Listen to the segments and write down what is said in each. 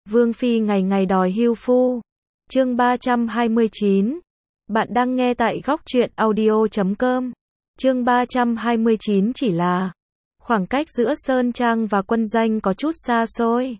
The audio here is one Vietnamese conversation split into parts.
Vương Phi ngày ngày đòi hưu phu. Chương 329. Bạn đang nghe tại góc truyện audio.com. Chương 329 chỉ là khoảng cách giữa Sơn Trang và quân doanh có chút xa xôi.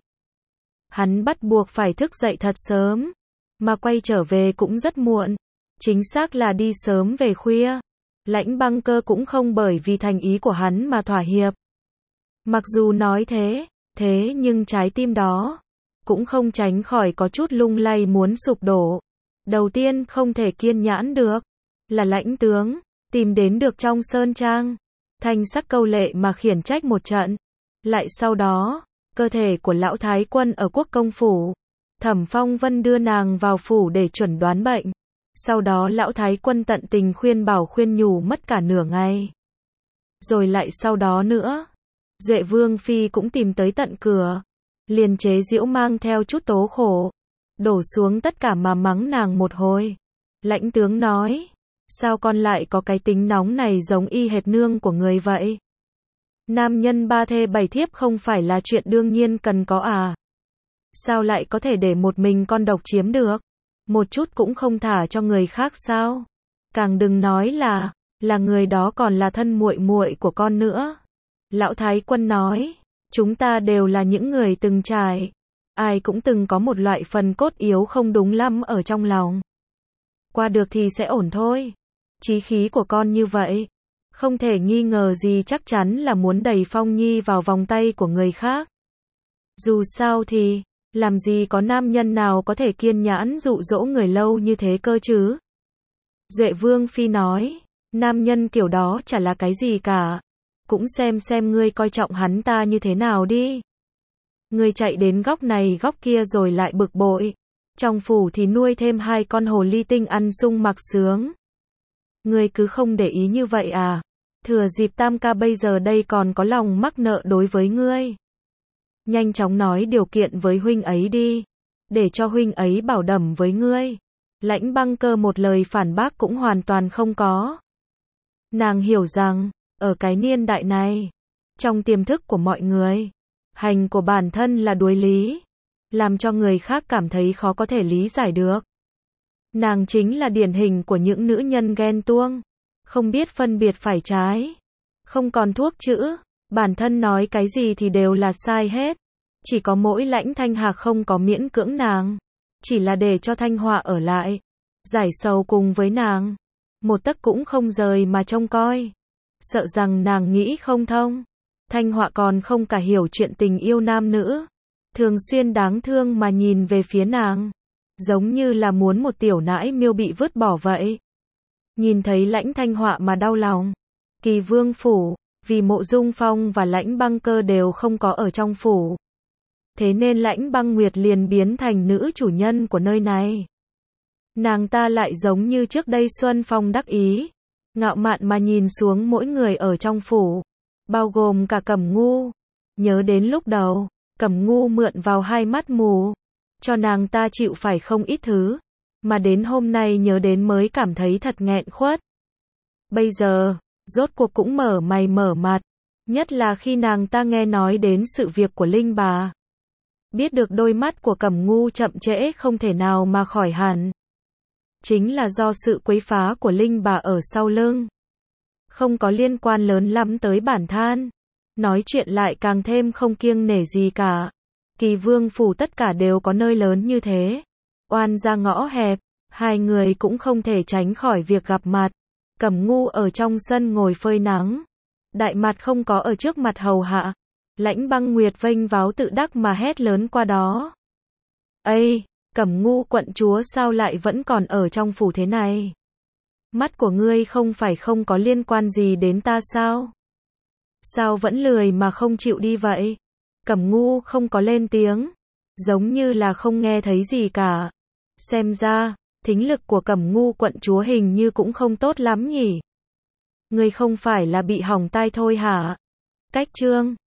Hắn bắt buộc phải thức dậy thật sớm, mà quay trở về cũng rất muộn. Chính xác là đi sớm về khuya. Lãnh Băng Cơ cũng không bởi vì thành ý của hắn mà thỏa hiệp. Mặc dù nói thế nhưng trái tim đó cũng không tránh khỏi có chút lung lay muốn sụp đổ. Đầu tiên không thể kiên nhẫn được là Lãnh tướng tìm đến được trong Sơn Trang, thanh sắc câu lệ mà khiển trách một trận. Lại sau đó, cơ thể của lão thái quân ở Quốc công phủ, Thẩm Phong Vân đưa nàng vào phủ để chuẩn đoán bệnh. Sau đó lão thái quân tận tình khuyên bảo khuyên nhủ mất cả nửa ngày. Rồi lại sau đó nữa, Duệ Vương Phi cũng tìm tới tận cửa, liền chế giễu mang theo chút tố khổ, đổ xuống tất cả mà mắng nàng một hồi. Lãnh tướng nói, sao con lại có cái tính nóng này giống y hệt nương của người vậy? Nam nhân ba thê bảy thiếp không phải là chuyện đương nhiên cần có à? Sao lại có thể để một mình con độc chiếm được? Một chút cũng không thả cho người khác sao? Càng đừng nói là người đó còn là thân muội muội của con nữa. Lão thái quân nói, chúng ta đều là những người từng trải, ai cũng từng có một loại phần cốt yếu không đúng lắm ở trong lòng. Qua được thì sẽ ổn thôi. Chí khí của con như vậy, không thể nghi ngờ gì chắc chắn là muốn đẩy Phong Nhi vào vòng tay của người khác. Dù sao thì, làm gì có nam nhân nào có thể kiên nhẫn dụ dỗ người lâu như thế cơ chứ? Duệ Vương Phi nói, nam nhân kiểu đó chả là cái gì cả. Cũng xem ngươi coi trọng hắn ta như thế nào đi. Ngươi chạy đến góc này góc kia rồi lại bực bội. Trong phủ thì nuôi thêm 2 con hồ ly tinh ăn sung mặc sướng. Ngươi cứ không để ý như vậy à? Thừa dịp Tam ca bây giờ đây còn có lòng mắc nợ đối với ngươi. Nhanh chóng nói điều kiện với huynh ấy đi, để cho huynh ấy bảo đảm với ngươi. Lãnh Băng Cơ một lời phản bác cũng hoàn toàn không có. Nàng hiểu rằng, ở cái niên đại này, trong tiềm thức của mọi người, hành của bản thân là đối lý, làm cho người khác cảm thấy khó có thể lý giải được. Nàng chính là điển hình của những nữ nhân ghen tuông, không biết phân biệt phải trái, không còn thuốc chữa, bản thân nói cái gì thì đều là sai hết. Chỉ có mỗi Lãnh Thanh Hạc không có miễn cưỡng nàng, chỉ là để cho Thanh Họa ở lại, giải sầu cùng với nàng, một tấc cũng không rời mà trông coi. Sợ rằng nàng nghĩ không thông. Thanh Họa còn không cả hiểu chuyện tình yêu nam nữ, thường xuyên đáng thương mà nhìn về phía nàng, giống như là muốn một tiểu nãi miêu bị vứt bỏ vậy. Nhìn thấy Lãnh Thanh Họa mà đau lòng. Kỳ Vương phủ, vì Mộ Dung Phong và Lãnh Băng Cơ đều không có ở trong phủ, thế nên Lãnh Băng Nguyệt liền biến thành nữ chủ nhân của nơi này. Nàng ta lại giống như trước đây Xuân Phong đắc ý, ngạo mạn mà nhìn xuống mỗi người ở trong phủ, bao gồm cả Cẩm Ngu. Nhớ đến lúc đầu, Cẩm Ngu mượn vào 2 mắt mù, cho nàng ta chịu phải không ít thứ, mà đến hôm nay nhớ đến mới cảm thấy thật nghẹn khuất. Bây giờ, rốt cuộc cũng mở mày mở mặt, nhất là khi nàng ta nghe nói đến sự việc của Linh bà. Biết được đôi mắt của Cẩm Ngu chậm trễ không thể nào mà khỏi hẳn. Chính là do sự quấy phá của Linh bà ở sau lưng. Không có liên quan lớn lắm tới bản thân. Nói chuyện lại càng thêm không kiêng nể gì cả. Kỳ Vương phủ tất cả đều có nơi lớn như thế. Oan ra ngõ hẹp, hai người cũng không thể tránh khỏi việc gặp mặt. Cẩm Ngu ở trong sân ngồi phơi nắng. Đại mặt không có ở trước mặt hầu hạ. Lãnh Băng Nguyệt vênh váo tự đắc mà hét lớn qua đó. Ây! Cẩm Ngu quận chúa sao lại vẫn còn ở trong phủ thế này? Mắt của ngươi không phải không có liên quan gì đến ta sao? Sao vẫn lười mà không chịu đi vậy? Cẩm Ngu không có lên tiếng, giống như là không nghe thấy gì cả. Xem ra, thính lực của Cẩm Ngu quận chúa hình như cũng không tốt lắm nhỉ? Ngươi không phải là bị hỏng tai thôi hả? Cách chương